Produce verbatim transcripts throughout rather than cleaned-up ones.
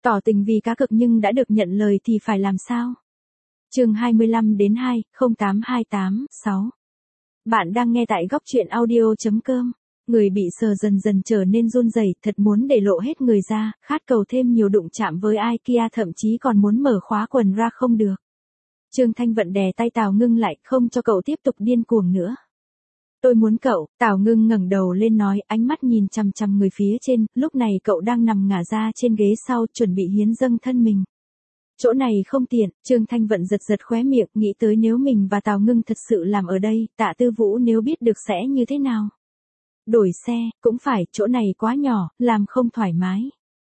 Tỏ tình vì cá cược nhưng đã được nhận lời thì phải làm sao? Chương hai mươi lăm đến hai không tám hai tám sáu. Bạn đang nghe tại góc truyện audio chấm com. Người bị sờ dần dần trở nên run rẩy, thật muốn để lộ hết người ra, khát cầu thêm nhiều đụng chạm với ai kia, thậm chí còn muốn mở khóa quần ra không được. Trương Thanh Vận đè tay Tào Ngưng lại, không cho cậu tiếp tục điên cuồng nữa. Tôi muốn cậu. Tào Ngưng ngẩng đầu lên nói, ánh mắt nhìn chằm chằm người phía trên, lúc này cậu đang nằm ngả ra trên ghế sau, chuẩn bị hiến dâng thân mình. Chỗ này không tiện. Trương Thanh Vận giật giật khóe miệng, nghĩ tới nếu mình và Tào Ngưng thật sự làm ở đây, Tạ Tư Vũ nếu biết được sẽ như thế nào. Đổi xe, cũng phải, chỗ này quá nhỏ, làm không thoải mái.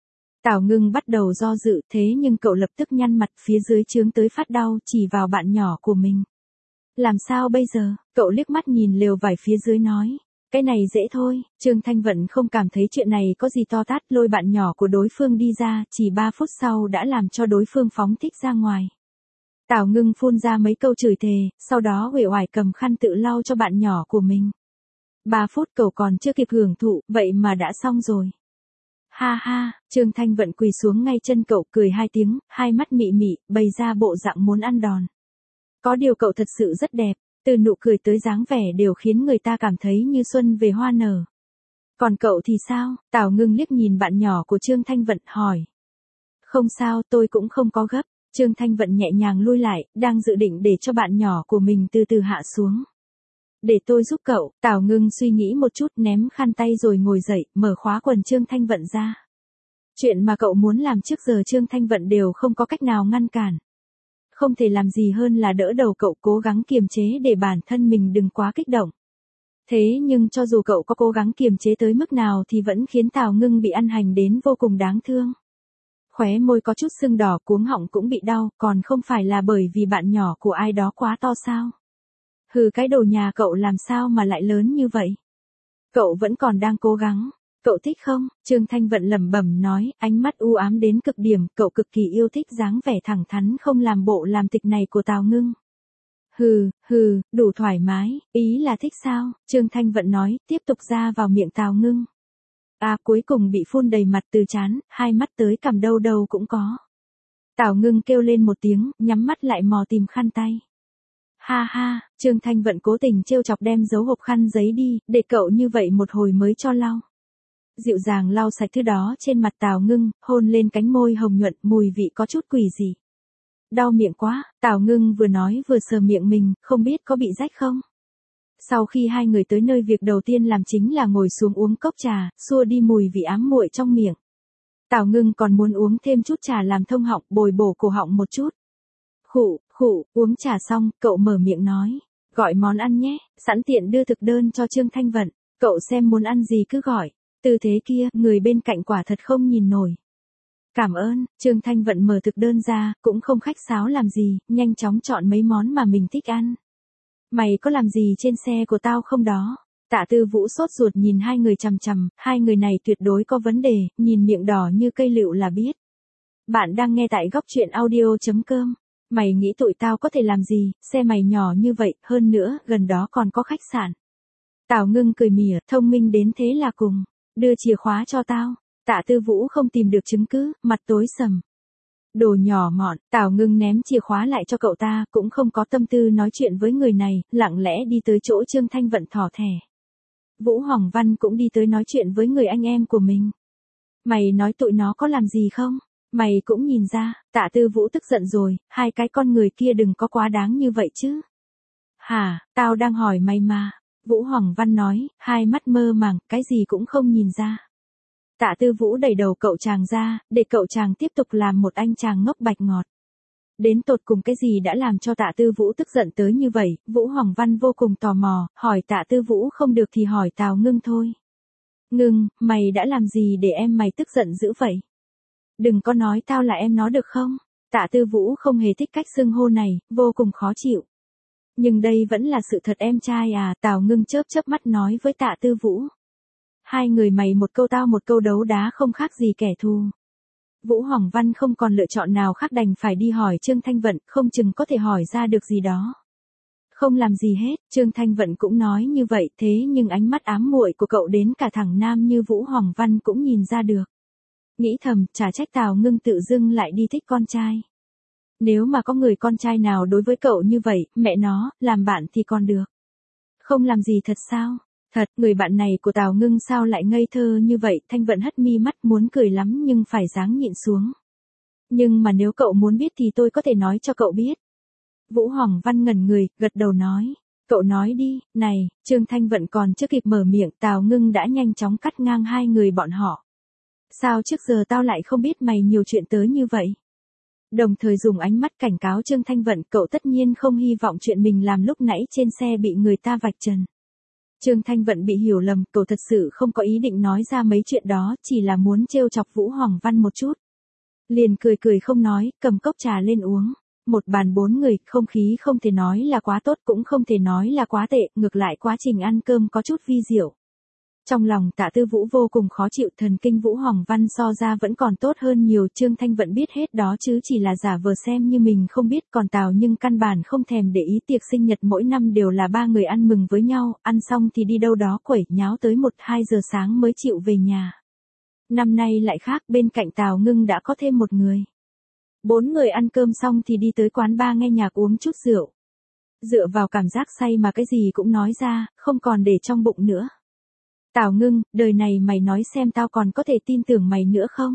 Tào Ngưng bắt đầu do dự, thế nhưng cậu lập tức nhăn mặt, phía dưới chướng tới phát đau, chỉ vào bạn nhỏ của mình. Làm sao bây giờ? Cậu liếc mắt nhìn lều vải phía dưới nói. Cái này dễ thôi. Trương Thanh Vận không cảm thấy chuyện này có gì to tát, lôi bạn nhỏ của đối phương đi ra, chỉ ba phút sau đã làm cho đối phương phóng thích ra ngoài. Tào Ngưng phun ra mấy câu chửi thề, sau đó uể oải cầm khăn tự lau cho bạn nhỏ của mình. Ba phút cậu còn chưa kịp hưởng thụ, vậy mà đã xong rồi. Ha ha. Trương Thanh Vận quỳ xuống ngay chân cậu, cười hai tiếng, hai mắt mị mị, bày ra bộ dạng muốn ăn đòn. Có điều cậu thật sự rất đẹp, từ nụ cười tới dáng vẻ đều khiến người ta cảm thấy như xuân về hoa nở. Còn cậu thì sao? Tào Ngưng liếc nhìn bạn nhỏ của Trương Thanh Vận hỏi. Không sao, tôi cũng không có gấp. Trương Thanh Vận nhẹ nhàng lui lại, đang dự định để cho bạn nhỏ của mình từ từ hạ xuống. Để tôi giúp cậu. Tào Ngưng suy nghĩ một chút, ném khăn tay rồi ngồi dậy, mở khóa quần Trương Thanh Vận ra. Chuyện mà cậu muốn làm trước giờ Trương Thanh Vận đều không có cách nào ngăn cản. Không thể làm gì hơn là đỡ đầu cậu, cố gắng kiềm chế để bản thân mình đừng quá kích động. Thế nhưng cho dù cậu có cố gắng kiềm chế tới mức nào thì vẫn khiến Tào Ngưng bị ăn hành đến vô cùng đáng thương. Khóe môi có chút sưng đỏ, cuống họng cũng bị đau, còn không phải là bởi vì bạn nhỏ của ai đó quá to sao? Hừ, cái đồ nhà cậu làm sao mà lại lớn như vậy? Cậu vẫn còn đang cố gắng. Cậu thích không? Trương Thanh Vận lẩm bẩm nói, ánh mắt u ám đến cực điểm, cậu cực kỳ yêu thích dáng vẻ thẳng thắn không làm bộ làm tịch này của Tào Ngưng. Hừ, hừ, đủ thoải mái, ý là thích sao? Trương Thanh Vận nói, tiếp tục ra vào miệng Tào Ngưng. À, cuối cùng bị phun đầy mặt từ trán, hai mắt tới cằm đâu đâu cũng có. Tào Ngưng kêu lên một tiếng, nhắm mắt lại mò tìm khăn tay. Ha ha. Trương Thanh Vận cố tình trêu chọc đem giấu hộp khăn giấy đi, để cậu như vậy một hồi mới cho lau. Dịu dàng lau sạch thứ đó trên mặt Tào Ngưng, hôn lên cánh môi hồng nhuận, mùi vị có chút quỷ dị. Đau miệng quá. Tào Ngưng vừa nói vừa sờ miệng mình, không biết có bị rách không. Sau khi hai người tới nơi, việc đầu tiên làm chính là ngồi xuống uống cốc trà, xua đi mùi vị ám muội trong miệng. Tào Ngưng còn muốn uống thêm chút trà làm thông họng, bồi bổ cổ họng một chút. Khụ, khụ. Uống trà xong, cậu mở miệng nói. Gọi món ăn nhé, sẵn tiện đưa thực đơn cho Trương Thanh Vận. Cậu xem muốn ăn gì cứ gọi. Tư thế kia, người bên cạnh quả thật không nhìn nổi. Cảm ơn. Trương Thanh Vận mở thực đơn ra, cũng không khách sáo làm gì, nhanh chóng chọn mấy món mà mình thích ăn. Mày có làm gì trên xe của tao không đó? Tạ Tư Vũ sốt ruột nhìn hai người chằm chằm, hai người này tuyệt đối có vấn đề, nhìn miệng đỏ như cây lựu là biết. Bạn đang nghe tại góc truyện audio chấm com. Mày nghĩ tụi tao có thể làm gì, xe mày nhỏ như vậy, hơn nữa, gần đó còn có khách sạn. Tào Ngưng cười mỉa, thông minh đến thế là cùng. Đưa chìa khóa cho tao. Tạ Tư Vũ không tìm được chứng cứ, mặt tối sầm. Đồ nhỏ mọn. Tào Ngưng ném chìa khóa lại cho cậu ta, cũng không có tâm tư nói chuyện với người này, lặng lẽ đi tới chỗ Trương Thanh Vận thỏ thẻ. Vũ Hoàng Văn cũng đi tới nói chuyện với người anh em của mình. Mày nói tụi nó có làm gì không? Mày cũng nhìn ra. Tạ Tư Vũ tức giận rồi, hai cái con người kia đừng có quá đáng như vậy chứ. Hả, tao đang hỏi mày mà. Vũ Hoàng Văn nói, hai mắt mơ màng, cái gì cũng không nhìn ra. Tạ Tư Vũ đẩy đầu cậu chàng ra, để cậu chàng tiếp tục làm một anh chàng ngốc bạch ngọt. Đến tột cùng cái gì đã làm cho Tạ Tư Vũ tức giận tới như vậy, Vũ Hoàng Văn vô cùng tò mò, hỏi Tạ Tư Vũ không được thì hỏi Tào Ngưng thôi. Ngưng, mày đã làm gì để em mày tức giận dữ vậy? Đừng có nói tao là em nó được không? Tạ Tư Vũ không hề thích cách xưng hô này, vô cùng khó chịu. Nhưng đây vẫn là sự thật em trai à, Tào Ngưng chớp chớp mắt nói với Tạ Tư Vũ. Hai người mày một câu tao một câu đấu đá không khác gì kẻ thù. Vũ Hoàng Văn không còn lựa chọn nào khác đành phải đi hỏi Trương Thanh Vận, không chừng có thể hỏi ra được gì đó. Không làm gì hết, Trương Thanh Vận cũng nói như vậy, thế nhưng ánh mắt ám muội của cậu đến cả thằng nam như Vũ Hoàng Văn cũng nhìn ra được. Nghĩ thầm, chả trách Tào Ngưng tự dưng lại đi thích con trai. Nếu mà có người con trai nào đối với cậu như vậy, mẹ nó, làm bạn thì còn được. Không làm gì thật sao? Thật, người bạn này của Tào Ngưng sao lại ngây thơ như vậy, Thanh Vận hất mi mắt muốn cười lắm nhưng phải ráng nhịn xuống. Nhưng mà nếu cậu muốn biết thì tôi có thể nói cho cậu biết. Vũ Hoàng Văn ngẩn người, gật đầu nói. Cậu nói đi, này, Trương Thanh Vận còn chưa kịp mở miệng, Tào Ngưng đã nhanh chóng cắt ngang hai người bọn họ. Sao trước giờ tao lại không biết mày nhiều chuyện tới như vậy? Đồng thời dùng ánh mắt cảnh cáo Trương Thanh Vận, cậu tất nhiên không hy vọng chuyện mình làm lúc nãy trên xe bị người ta vạch trần. Trương Thanh Vận bị hiểu lầm, cậu thật sự không có ý định nói ra mấy chuyện đó, chỉ là muốn trêu chọc Vũ Hoàng Văn một chút. Liền cười cười không nói, cầm cốc trà lên uống. Một bàn bốn người, không khí không thể nói là quá tốt cũng không thể nói là quá tệ, ngược lại quá trình ăn cơm có chút vi diệu. Trong lòng Tạ Tư Vũ vô cùng khó chịu, thần kinh Vũ Hoàng Văn so ra vẫn còn tốt hơn nhiều, Trương Thanh Vận biết hết đó chứ chỉ là giả vờ xem như mình không biết, còn Tào nhưng căn bản không thèm để ý, tiệc sinh nhật mỗi năm đều là ba người ăn mừng với nhau, ăn xong thì đi đâu đó quẩy nháo tới một hai giờ sáng mới chịu về nhà. Năm nay lại khác, bên cạnh Tào Ngưng đã có thêm một người. Bốn người ăn cơm xong thì đi tới quán bar nghe nhạc uống chút rượu. Dựa vào cảm giác say mà cái gì cũng nói ra, không còn để trong bụng nữa. Tào Ngưng, đời này mày nói xem tao còn có thể tin tưởng mày nữa không?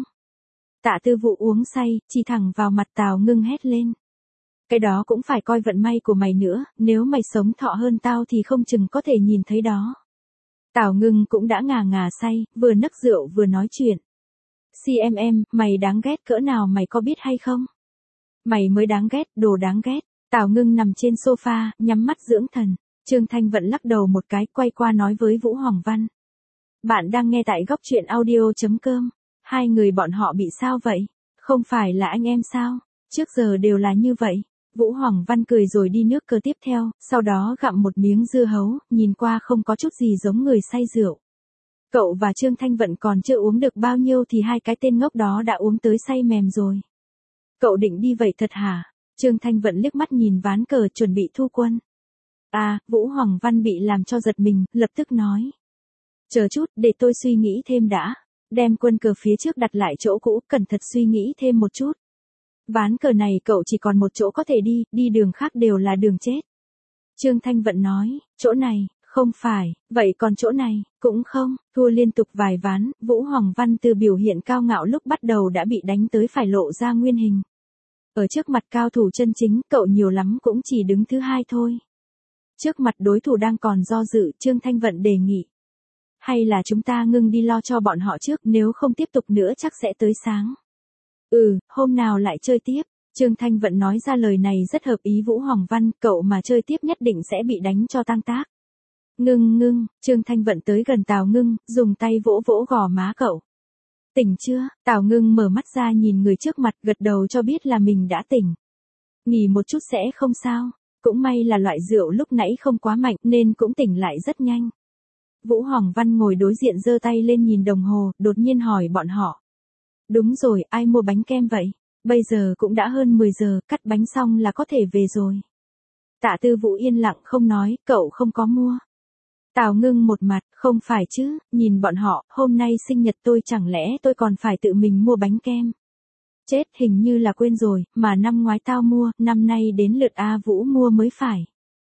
Tạ Tư Vũ uống say, chỉ thẳng vào mặt Tào Ngưng hét lên. Cái đó cũng phải coi vận may của mày nữa, nếu mày sống thọ hơn tao thì không chừng có thể nhìn thấy đó. Tào Ngưng cũng đã ngà ngà say, vừa nấc rượu vừa nói chuyện. xê em em, mày đáng ghét cỡ nào mày có biết hay không? Mày mới đáng ghét, đồ đáng ghét. Tào Ngưng nằm trên sofa, nhắm mắt dưỡng thần. Trương Thanh Vận lắc đầu một cái, quay qua nói với Vũ Hoàng Văn. Bạn đang nghe tại góc truyện audio.com. Hai người bọn họ bị sao vậy? Không phải là anh em sao? Trước giờ đều là như vậy. Vũ Hoàng Văn cười rồi đi nước cờ tiếp theo, sau đó gặm một miếng dưa hấu, nhìn qua không có chút gì giống người say rượu. Cậu và Trương Thanh Vận còn chưa uống được bao nhiêu thì hai cái tên ngốc đó đã uống tới say mềm rồi. Cậu định đi vậy thật hả? Trương Thanh Vận liếc mắt nhìn ván cờ chuẩn bị thu quân. À, Vũ Hoàng Văn bị làm cho giật mình, lập tức nói. Chờ chút, để tôi suy nghĩ thêm đã. Đem quân cờ phía trước đặt lại chỗ cũ, cẩn thận suy nghĩ thêm một chút. Ván cờ này cậu chỉ còn một chỗ có thể đi, đi đường khác đều là đường chết. Trương Thanh Vận nói, chỗ này, không phải, vậy còn chỗ này, cũng không, thua liên tục vài ván, Vũ Hoàng Văn từ biểu hiện cao ngạo lúc bắt đầu đã bị đánh tới phải lộ ra nguyên hình. Ở trước mặt cao thủ chân chính, cậu nhiều lắm cũng chỉ đứng thứ hai thôi. Trước mặt đối thủ đang còn do dự, Trương Thanh Vận đề nghị. Hay là chúng ta ngưng đi lo cho bọn họ trước, nếu không tiếp tục nữa chắc sẽ tới sáng. Ừ, hôm nào lại chơi tiếp. Trương Thanh Vận nói ra lời này rất hợp ý Vũ Hoàng Văn, cậu mà chơi tiếp nhất định sẽ bị đánh cho tang tác. Ngưng ngưng, Trương Thanh Vận tới gần Tào Ngưng, dùng tay vỗ vỗ gò má cậu. Tỉnh chưa? Tào Ngưng mở mắt ra nhìn người trước mặt, gật đầu cho biết là mình đã tỉnh. Nghỉ một chút sẽ không sao, cũng may là loại rượu lúc nãy không quá mạnh nên cũng tỉnh lại rất nhanh. Vũ Hoàng Văn ngồi đối diện giơ tay lên nhìn đồng hồ, đột nhiên hỏi bọn họ. Đúng rồi, ai mua bánh kem vậy? Bây giờ cũng đã hơn mười giờ, cắt bánh xong là có thể về rồi. Tạ Tư Vũ yên lặng không nói, cậu không có mua. Tào Ngưng một mặt, không phải chứ, nhìn bọn họ, hôm nay sinh nhật tôi chẳng lẽ tôi còn phải tự mình mua bánh kem. Chết, hình như là quên rồi, mà năm ngoái tao mua, năm nay đến lượt A Vũ mua mới phải.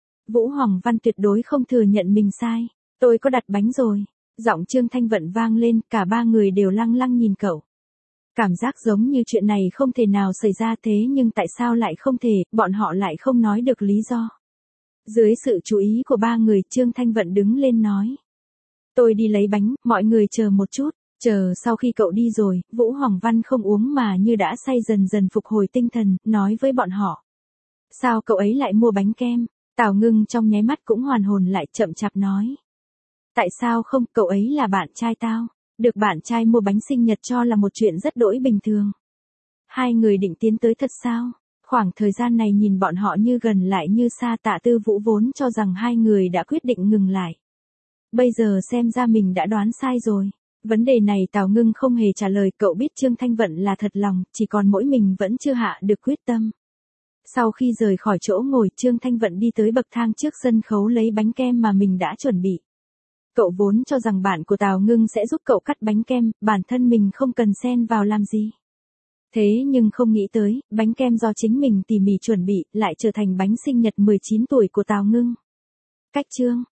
Vũ Hoàng Văn tuyệt đối không thừa nhận mình sai. Tôi có đặt bánh rồi. Giọng Trương Thanh Vận vang lên, cả ba người đều lăng lăng nhìn cậu. Cảm giác giống như chuyện này không thể nào xảy ra thế nhưng tại sao lại không thể, bọn họ lại không nói được lý do. Dưới sự chú ý của ba người, Trương Thanh Vận đứng lên nói. Tôi đi lấy bánh, mọi người chờ một chút. Chờ sau khi cậu đi rồi, Vũ Hoàng Văn không uống mà như đã say dần dần phục hồi tinh thần, nói với bọn họ. Sao cậu ấy lại mua bánh kem? Tào Ngưng trong nháy mắt cũng hoàn hồn lại, chậm chạp nói. Tại sao không, cậu ấy là bạn trai tao. Được bạn trai mua bánh sinh nhật cho là một chuyện rất đỗi bình thường. Hai người định tiến tới thật sao? Khoảng thời gian này nhìn bọn họ như gần lại như xa, Tạ Tư Vũ vốn cho rằng hai người đã quyết định ngừng lại. Bây giờ xem ra mình đã đoán sai rồi. Vấn đề này Tào Ngưng không hề trả lời, cậu biết Trương Thanh Vận là thật lòng, chỉ còn mỗi mình vẫn chưa hạ được quyết tâm. Sau khi rời khỏi chỗ ngồi, Trương Thanh Vận đi tới bậc thang trước sân khấu lấy bánh kem mà mình đã chuẩn bị. Cậu vốn cho rằng bạn của Tào Ngưng sẽ giúp cậu cắt bánh kem, bản thân mình không cần xen vào làm gì. Thế nhưng không nghĩ tới, bánh kem do chính mình tỉ mỉ chuẩn bị, lại trở thành bánh sinh nhật mười chín tuổi của Tào Ngưng. Cách chương